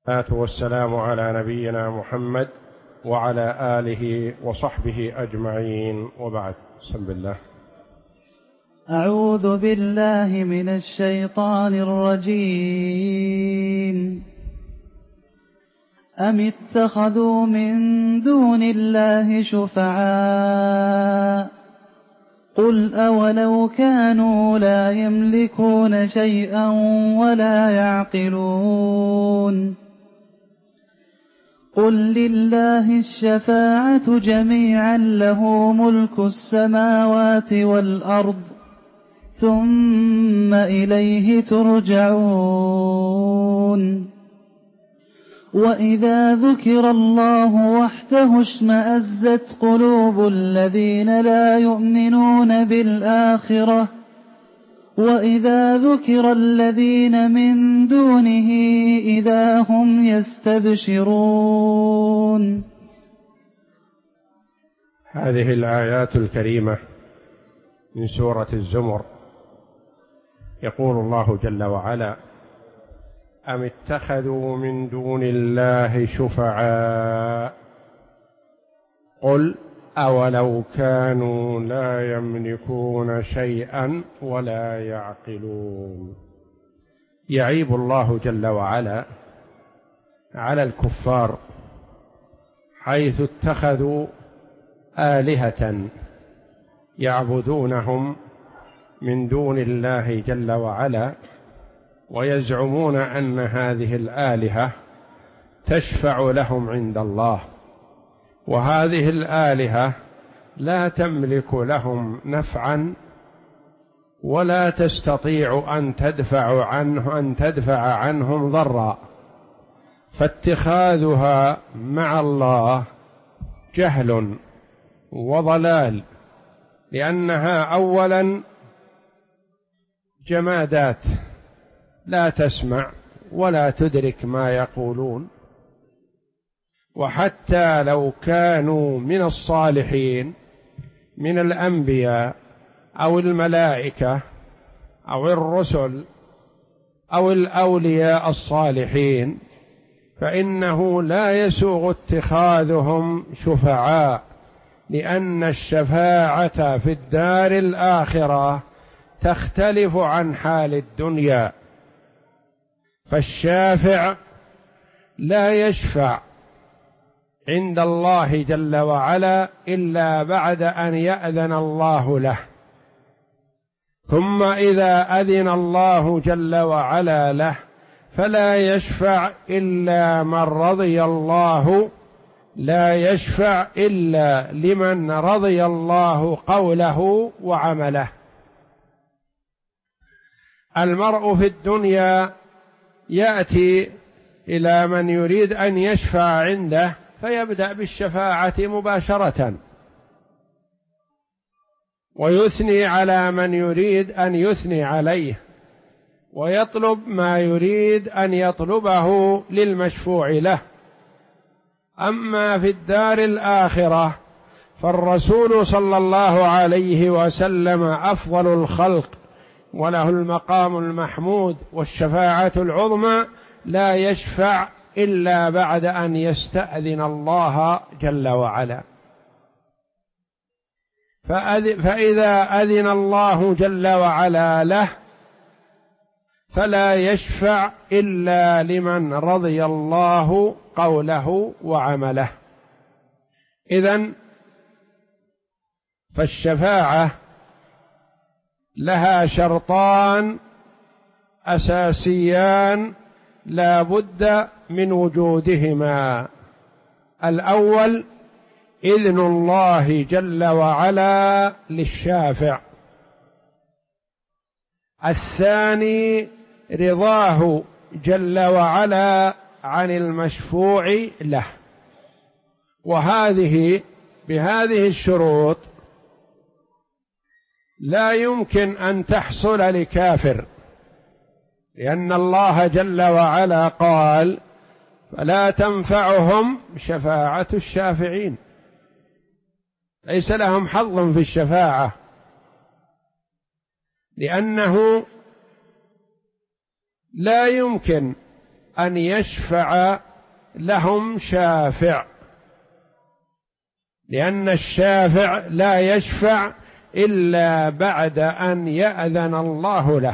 والسلام على نبينا محمد وعلى آله وصحبه أجمعين، وبعد. بسم الله. أعوذ بالله من الشيطان الرجيم. أم اتخذوا من دون الله شفعاء قل أولو كانوا لا يملكون شيئا ولا يعقلون قل لله الشفاعة جميعا له ملك السماوات والأرض ثم إليه ترجعون وإذا ذكر الله وحده اشمأزت قلوب الذين لا يؤمنون بالآخرة وإذا ذكر الذين من دونه إذا هم يستبشرون. هذه الآيات الكريمة من سورة الزمر. يقول الله جل وعلا: أم اتخذوا من دون الله شفعاء قل أولو كانوا لا يملكون شيئا ولا يعقلون. يعيب الله جل وعلا على الكفار حيث اتخذوا آلهة يعبدونهم من دون الله جل وعلا، ويزعمون أن هذه الآلهة تشفع لهم عند الله، وهذه الآلهة لا تملك لهم نفعا ولا تستطيع أن تدفع عنهم ضرا، فاتخاذها مع الله جهل وضلال، لأنها أولا جمادات لا تسمع ولا تدرك ما يقولون، وحتى لو كانوا من الصالحين من الأنبياء أو الملائكة أو الرسل أو الأولياء الصالحين فإنه لا يسوغ اتخاذهم شفعاء، لأن الشفاعة في الدار الآخرة تختلف عن حال الدنيا، فالشافع لا يشفع عند الله جل وعلا إلا بعد أن يأذن الله له، ثم إذا أذن الله جل وعلا له فلا يشفع إلا من رضي الله، لا يشفع إلا لمن رضي الله قوله وعمله. المرء في الدنيا يأتي إلى من يريد أن يشفع عنده فيبدأ بالشفاعة مباشرة، ويثني على من يريد أن يثني عليه، ويطلب ما يريد أن يطلبه للمشفوع له. أما في الدار الآخرة فالرسول صلى الله عليه وسلم أفضل الخلق وله المقام المحمود والشفاعة العظمى، لا يشفع إلا بعد أن يستأذن الله جل وعلا. فإذا أذن الله جل وعلا له فلا يشفع إلا لمن رضي الله قوله وعمله. إذن فالشفاعة لها شرطان أساسيان لا بد من وجودهما: الأول إذن الله جل وعلا للشافع، الثاني رضاه جل وعلا عن المشفوع له. بهذه الشروط لا يمكن أن تحصل لكافر، لأن الله جل وعلا قال: فلا تنفعهم شفاعة الشافعين، ليس لهم حظ في الشفاعة، لأنه لا يمكن أن يشفع لهم شافع، لأن الشافع لا يشفع إلا بعد أن يأذن الله له،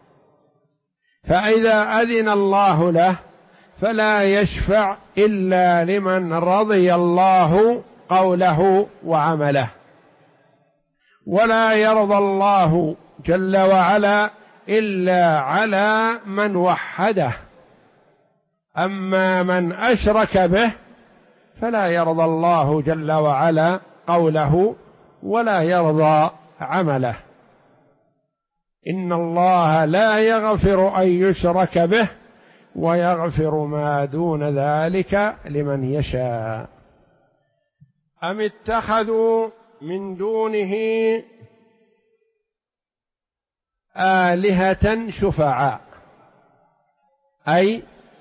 فإذا أذن الله له فلا يشفع إلا لمن رضي الله قوله وعمله، ولا يرضى الله جل وعلا إلا على من وحده، أما من أشرك به فلا يرضى الله جل وعلا قوله ولا يرضى عمله. إن الله لا يغفر أن يشرك به ويغفر ما دون ذلك لمن يشاء. أم اتخذوا من دونه آلهة شفعاء، أي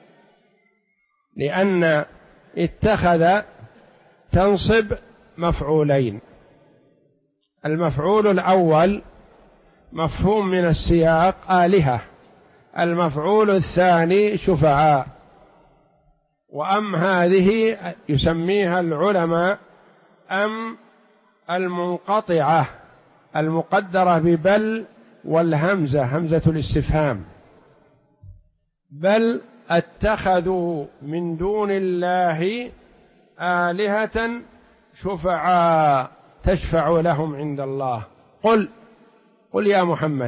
لأن اتخذ تنصب مفعولين، المفعول الأول مفهوم من السياق آلهة، المفعول الثاني شفعاء. وأم هذه يسميها العلماء أم المنقطعة المقدرة ببل والهمزة، همزة الاستفهام. بل اتخذوا من دون الله آلهة شفعاء تشفع لهم عند الله. قل يا محمد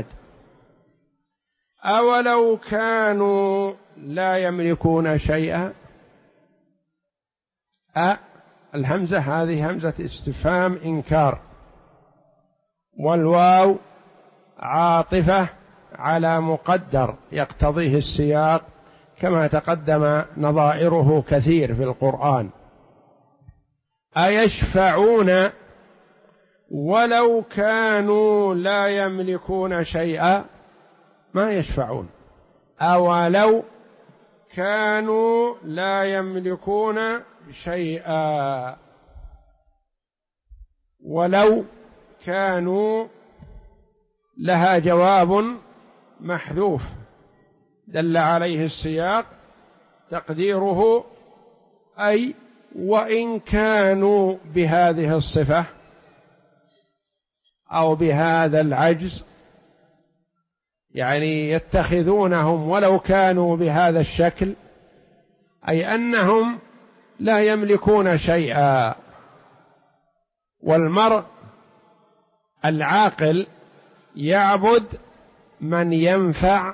أولو كانوا لا يملكون شيئا. الهمزة هذه همزة استفهام إنكار، والواو عاطفة على مقدر يقتضيه السياق كما تقدم نظائره كثير في القرآن. أيشفعون ولو كانوا لا يملكون شيئا، ما يشفعون. أولو كانوا لا يملكون شيئا، ولو كانوا لها جواب محذوف دل عليه السياق تقديره أي وإن كانوا بهذه الصفة أو بهذا العجز، يعني يتخذونهم ولو كانوا بهذا الشكل، أي أنهم لا يملكون شيئا. والمرء العاقل يعبد من ينفع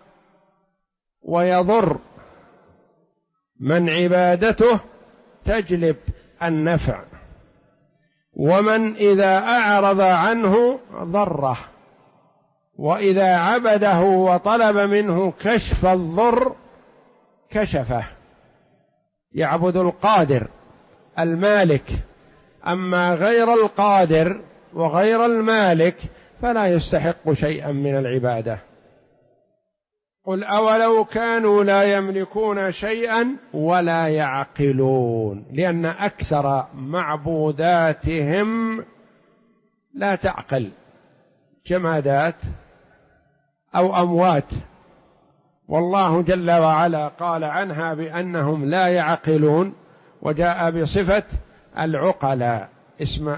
ويضر، من عبادته تجلب النفع، ومن إذا أعرض عنه ضره، وإذا عبده وطلب منه كشف الضر كشفه. يعبد القادر المالك، أما غير القادر وغير المالك فلا يستحق شيئا من العبادة. قل أولو كانوا لا يملكون شيئا ولا يعقلون، لأن أكثر معبوداتهم لا تعقل، جمادات أو أموات، والله جل وعلا قال عنها بأنهم لا يعقلون، وجاء بصفة العقلاء، اسم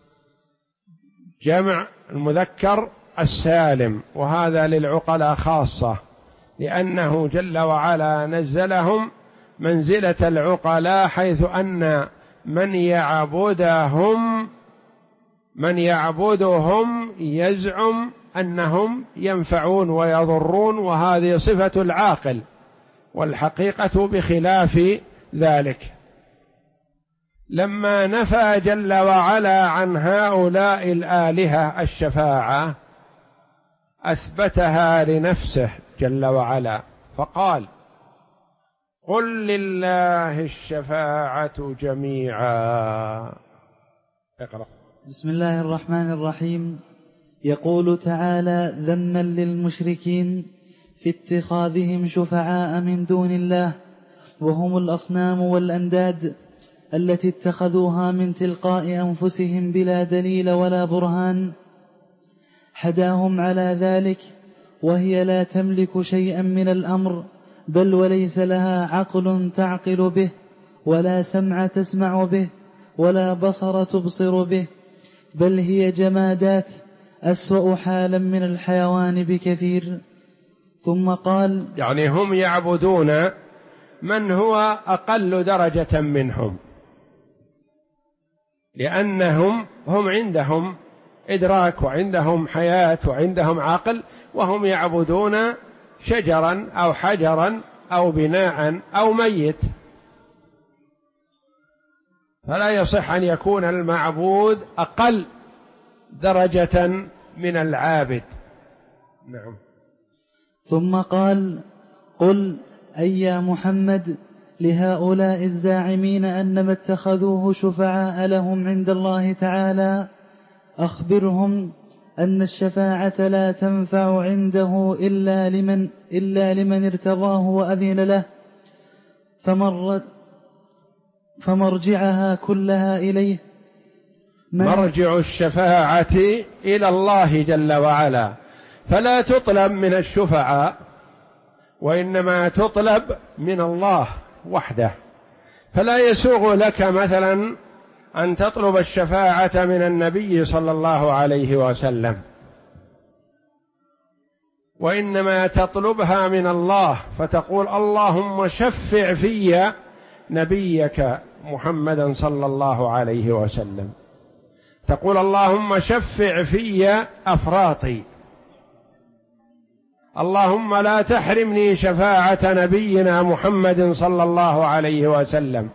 جمع المذكر السالم، وهذا للعقلاء خاصة، لأنه جل وعلا نزلهم منزلة العقلاء، حيث أن من يعبدهم يزعم أنهم ينفعون ويضرون، وهذه صفة العاقل، والحقيقة بخلاف ذلك. لما نفى جل وعلا عن هؤلاء الآلهة الشفاعة أثبتها لنفسه جل وعلا، فقال قل لله الشفاعة جميعا. اقرأ. بسم الله الرحمن الرحيم. يقول تعالى ذما للمشركين في اتخاذهم شفعاء من دون الله، وهم الأصنام والأنداد التي اتخذوها من تلقاء أنفسهم بلا دليل ولا برهان حداهم على ذلك، وهي لا تملك شيئا من الأمر بل وليس لها عقل تعقل به، ولا سمع تسمع به، ولا بصر تبصر به، بل هي جمادات أسوأ حالا من الحيوان بكثير. ثم قال: يعني هم يعبدون من هو أقل درجة منهم، لأنهم عندهم إدراك وعندهم حياة وعندهم عقل، وهم يعبدون شجرا أو حجرا أو بناء أو ميت، فلا يصح أن يكون المعبود أقل درجة من العابد. نعم. ثم قال: قل أي يا محمد لهؤلاء الزاعمين أنما اتخذوه شفعاء لهم عند الله تعالى، أخبرهم أن الشفاعة لا تنفع عنده إلا لمن ارتضاه وأذن له، فمرجعها كلها إليه. مرجع الشفاعة إلى الله جل وعلا، فلا تطلب من الشفعاء، وإنما تطلب من الله وحده. فلا يسوغ لك مثلا أن تطلب الشفاعة من النبي صلى الله عليه وسلم، وإنما تطلبها من الله، فتقول: اللهم شفع في نبيك محمدا صلى الله عليه وسلم، تقول: اللهم شفع في أفراطي، اللهم لا تحرمني شفاعة نبينا محمد صلى الله عليه وسلم،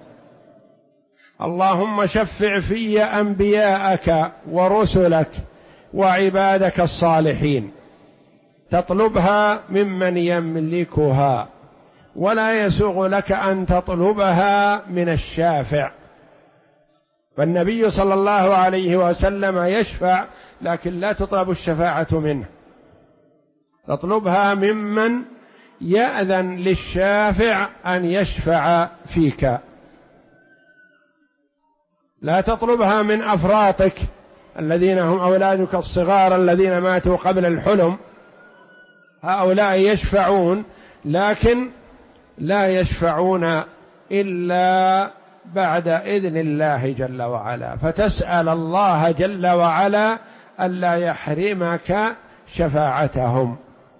اللهم شفع في أنبياءك ورسلك وعبادك الصالحين. تطلبها ممن يملكها، ولا يسوغ لك أن تطلبها من الشافع. فالنبي صلى الله عليه وسلم يشفع، لكن لا تطلب الشفاعة منه، تطلبها ممن يأذن للشافع أن يشفع فيك. لا تطلبها من أفراطك الذين هم أولادك الصغار الذين ماتوا قبل الحلم، هؤلاء يشفعون، لكن لا يشفعون إلا بعد إذن الله جل وعلا، فتسأل الله جل وعلا ألا يحرمك شفاعتهم،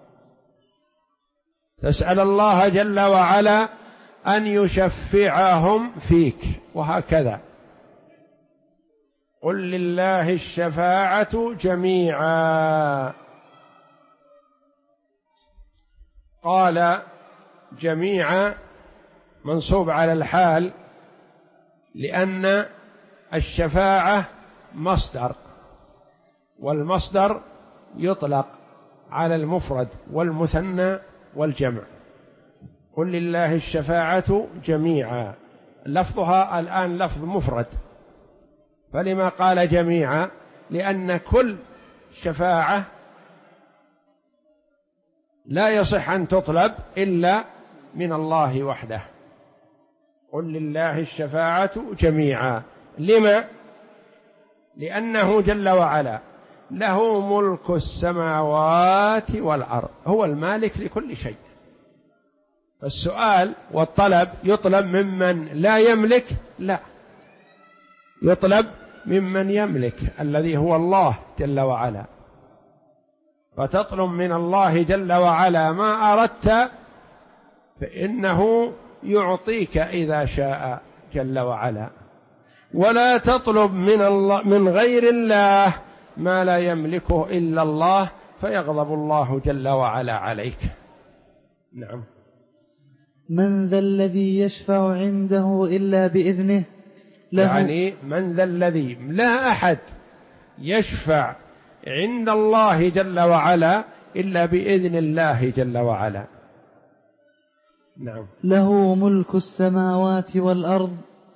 تسأل الله جل وعلا أن يشفعهم فيك، وهكذا. قل لله الشفاعة جميعا. قال جميعا منصوب على الحال، لأن الشفاعة مصدر، والمصدر يطلق على المفرد والمثنى والجمع. قل لله الشفاعة جميعا، لفظها الآن لفظ مفرد، فلما قال جميعا؟ لأن كل شفاعة لا يصح أن تطلب إلا من الله وحده. قل لله الشفاعة جميعا. لما؟ لأنه جل وعلا له ملك السماوات والأرض، هو المالك لكل شيء. فالسؤال والطلب يطلب ممن لا يملك؟ لا، يطلب ممن يملك الذي هو الله جل وعلا. فتطلب من الله جل وعلا ما أردت، فإنه يعطيك إذا شاء جل وعلا. ولا تطلب من غير الله ما لا يملكه إلا الله، فيغضب الله جل وعلا عليك. نعم. من ذا الذي يشفع عنده إلا بإذنه، يعني من ذا الذي، لا أحد يشفع عند الله جل وعلا إلا بإذن الله جل وعلا. نعم. له ملك السماوات والأرض،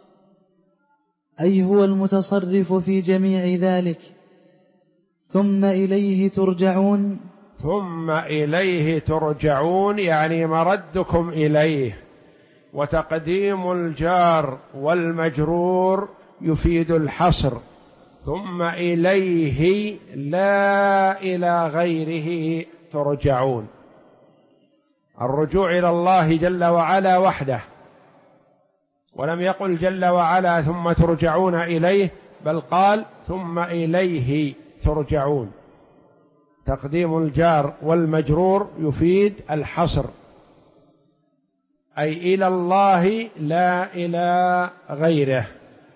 أي هو المتصرف في جميع ذلك، ثم إليه ترجعون. ثم إليه ترجعون يعني مردكم إليه، وتقديم الجار والمجرور يفيد الحصر، ثم إليه لا إلى غيره ترجعون. الرجوع إلى الله جل وعلا وحده، ولم يقل جل وعلا ثم ترجعون إليه، بل قال ثم إليه ترجعون. تقديم الجار والمجرور يفيد الحصر، أي إلى الله لا إلى غيره.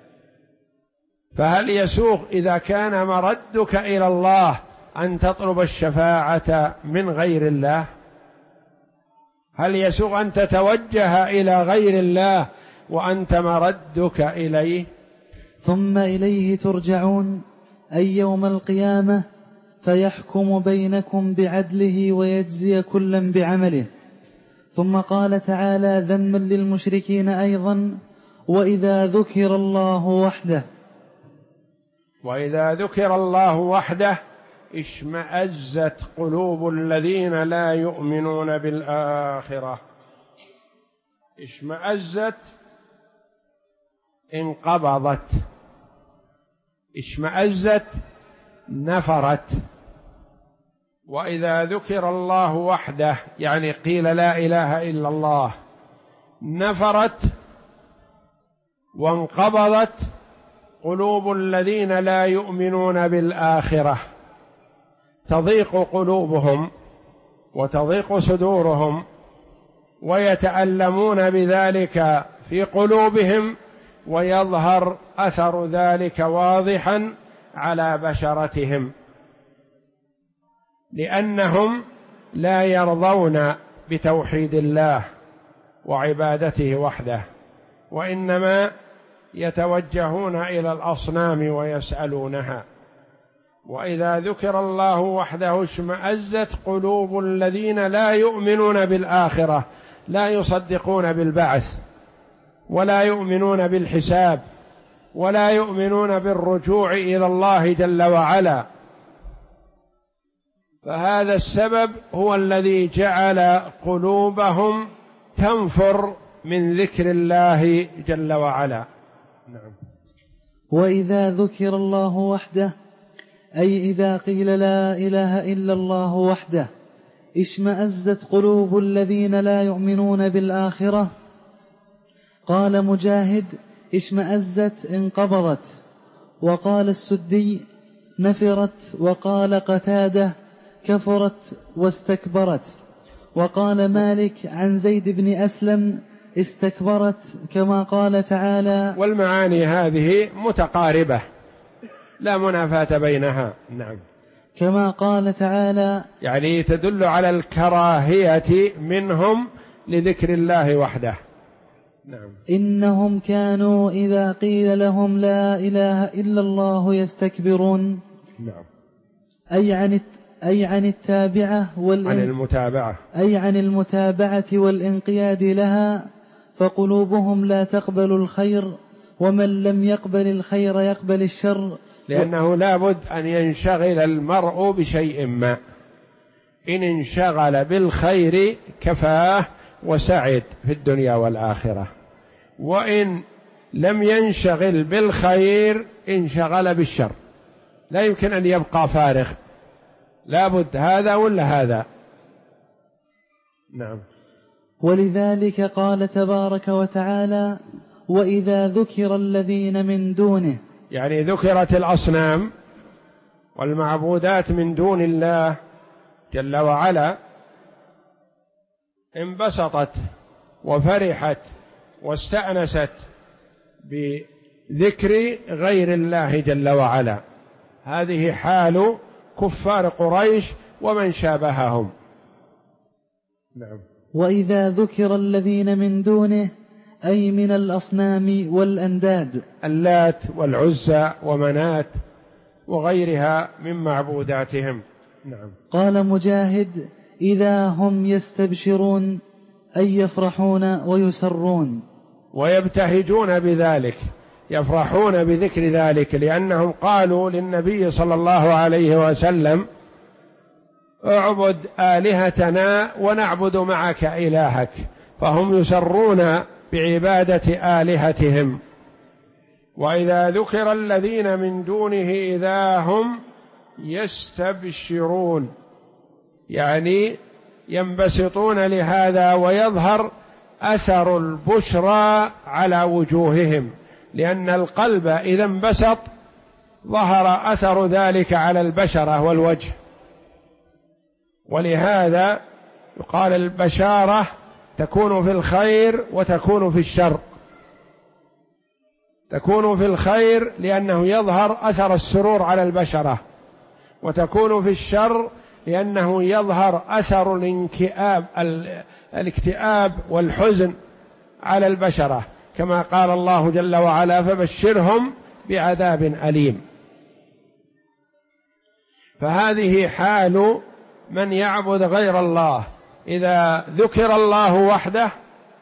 فهل يسوغ إذا كان مردك إلى الله أن تطلب الشفاعة من غير الله؟ هل يسوغ أن تتوجه إلى غير الله وأنت مردك إليه؟ ثم إليه ترجعون أي يوم القيامة، فيحكم بينكم بعدله ويجزي كلا بعمله. ثم قال تعالى ذما للمشركين أيضا: وإذا ذكر الله وحده. وإذا ذكر الله وحده اشمأزت قلوب الذين لا يؤمنون بالآخرة. اشمأزت انقبضت، اشمأزت نفرت. وإذا ذكر الله وحده يعني قيل لا إله إلا الله، نفرت وانقبضت قلوب الذين لا يؤمنون بالآخرة، تضيق قلوبهم وتضيق صدورهم، ويتألمون بذلك في قلوبهم، ويظهر أثر ذلك واضحا على بشرتهم، لأنهم لا يرضون بتوحيد الله وعبادته وحده، وإنما يتوجهون إلى الأصنام ويسألونها. وإذا ذكر الله وحده اشمأزت قلوب الذين لا يؤمنون بالآخرة، لا يصدقون بالبعث، ولا يؤمنون بالحساب، ولا يؤمنون بالرجوع إلى الله جل وعلا. فهذا السبب هو الذي جعل قلوبهم تنفر من ذكر الله جل وعلا. نعم. وإذا ذكر الله وحده أي إذا قيل لا إله إلا الله وحده اشمأزت قلوب الذين لا يؤمنون بالآخرة. قال مجاهد: اشمأزت انقبضت. وقال السدي: نفرت. وقال قتادة: كفرت واستكبرت. وقال مالك عن زيد بن أسلم: استكبرت، كما قال تعالى. والمعاني هذه متقاربة لا منافاة بينها. نعم. كما قال تعالى، يعني تدل على الكراهية منهم لذكر الله وحده. نعم. إنهم كانوا إذا قيل لهم لا إله إلا الله يستكبرون. نعم. أي عن التابعة عن المتابعة، أي عن المتابعة والانقياد لها، فقلوبهم لا تقبل الخير، ومن لم يقبل الخير يقبل الشر. لأنه لا بد أن ينشغل المرء بشيء ما، إن انشغل بالخير كفاه وسعد في الدنيا والآخرة، وإن لم ينشغل بالخير انشغل بالشر، لا يمكن أن يبقى فارغ، لا بد هذا ولا هذا. نعم. ولذلك قال تبارك وتعالى: وإذا ذكر الذين من دونه، يعني ذكرت الأصنام والمعبودات من دون الله جل وعلا، انبسطت وفرحت واستأنست بذكر غير الله جل وعلا. هذه حال كفار قريش ومن شابههم. نعم. وإذا ذكر الذين من دونه أي من الأصنام والأنداد، اللات والعزى ومنات وغيرها من معبوداتهم. نعم. قال مجاهد: إذا هم يستبشرون أي يفرحون ويسرون، ويبتهجون بذلك، يفرحون بذكر ذلك، لأنهم قالوا للنبي صلى الله عليه وسلم: اعبد آلهتنا ونعبد معك إلهك، فهم يسرون بعبادة آلهتهم. وإذا ذكر الذين من دونه إذا هم يستبشرون، يعني ينبسطون لهذا ويظهر أثر البشرى على وجوههم، لأن القلب إذا انبسط ظهر أثر ذلك على البشرة والوجه. ولهذا يقال البشارة تكون في الخير وتكون في الشر. تكون في الخير لأنه يظهر أثر السرور على البشرة، وتكون في الشر لأنه يظهر أثر الاكتئاب والحزن على البشرة، كما قال الله جل وعلا: فبشرهم بعذاب أليم. فهذه حال من يعبد غير الله، إذا ذكر الله وحده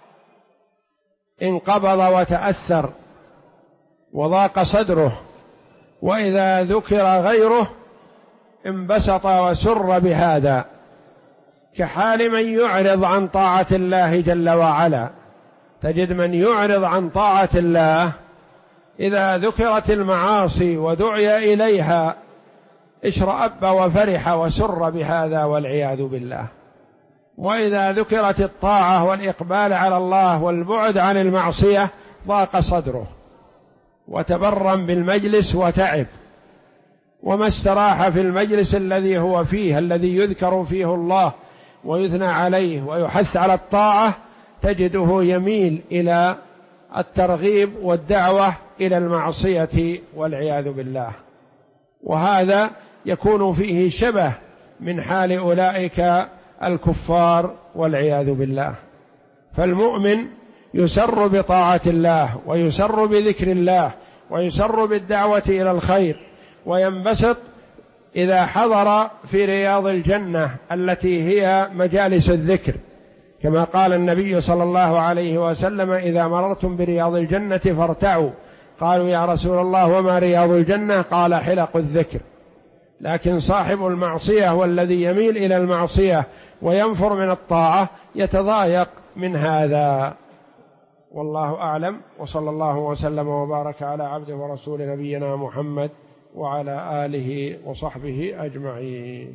انقبض وتأثر وضاق صدره، وإذا ذكر غيره انبسط وسر بهذا، كحال من يعرض عن طاعة الله جل وعلا. تجد من يعرض عن طاعة الله إذا ذكرت المعاصي ودعي إليها اشرأب وفرح وسر بهذا والعياذ بالله، وإذا ذكرت الطاعة والإقبال على الله والبعد عن المعصية ضاق صدره وتبرم بالمجلس وتعب، وما استراح في المجلس الذي هو فيه، الذي يذكر فيه الله ويثنى عليه ويحث على الطاعة، تجده يميل إلى الترغيب والدعوة إلى المعصية والعياذ بالله. وهذا يكون فيه شبه من حال أولئك الكفار والعياذ بالله. فالمؤمن يسر بطاعة الله ويسر بذكر الله ويسر بالدعوة إلى الخير، وينبسط إذا حضر في رياض الجنة التي هي مجالس الذكر، كما قال النبي صلى الله عليه وسلم: إذا مررتم برياض الجنة فارتعوا. قالوا: يا رسول الله وما رياض الجنة؟ قال: حلق الذكر. لكن صاحب المعصية والذي يميل إلى المعصية وينفر من الطاعة يتضايق من هذا. والله أعلم، وصلى الله وسلم وبارك على عبده ورسول نبينا محمد وعلى آله وصحبه أجمعين.